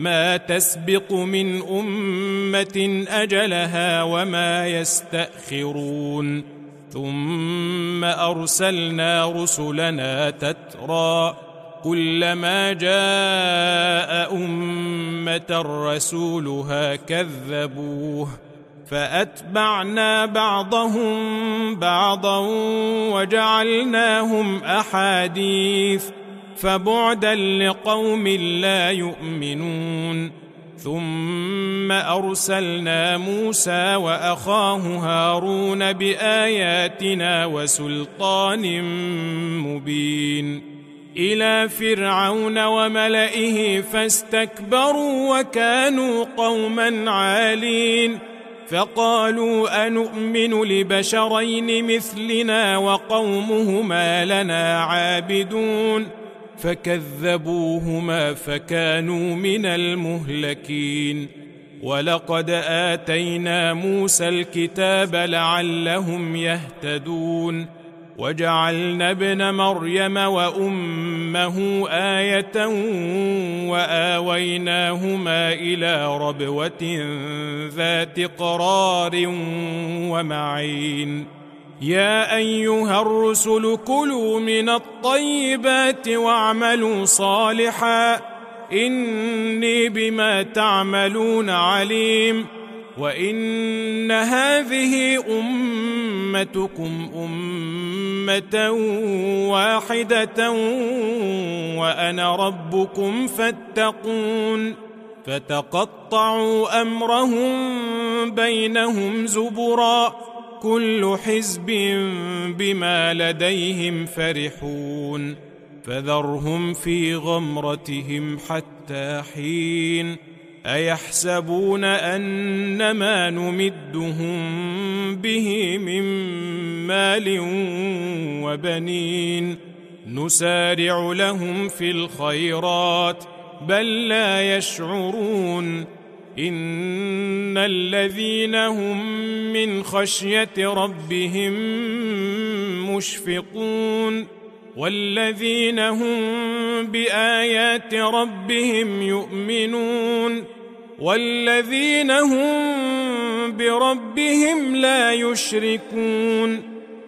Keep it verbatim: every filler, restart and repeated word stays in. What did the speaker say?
ما تسبق من أمة أجلها وما يستأخرون ثم أرسلنا رسلنا تترى كلما جاء أمة رسولها كذبوه فأتبعنا بعضهم بعضا وجعلناهم أحاديث فبعدا لقوم لا يؤمنون ثم أرسلنا موسى وأخاه هارون بآياتنا وسلطان مبين إلى فرعون وملئه فاستكبروا وكانوا قوما عالين فقالوا أنؤمن لبشرين مثلنا وقومهما لنا عابدون فكذبوهما فكانوا من المهلكين ولقد آتينا موسى الكتاب لعلهم يهتدون وجعلنا ابن مريم وأمه آية وآويناهما إلى ربوة ذات قرار ومعين يا أيها الرسل كلوا من الطيبات واعملوا صالحا إني بما تعملون عليم وإن هذه أمتكم أمة واحدة وأنا ربكم فاتقون فتقطعوا أمرهم بينهم زبرا كل حزب بما لديهم فرحون فذرهم في غمرتهم حتى حين أيحسبون أنما نمدهم به من مال وبنين نسارع لهم في الخيرات بل لا يشعرون إن الذين هم من خشية ربهم مشفقون والذين هم بآيات ربهم يؤمنون والذين هم بربهم لا يشركون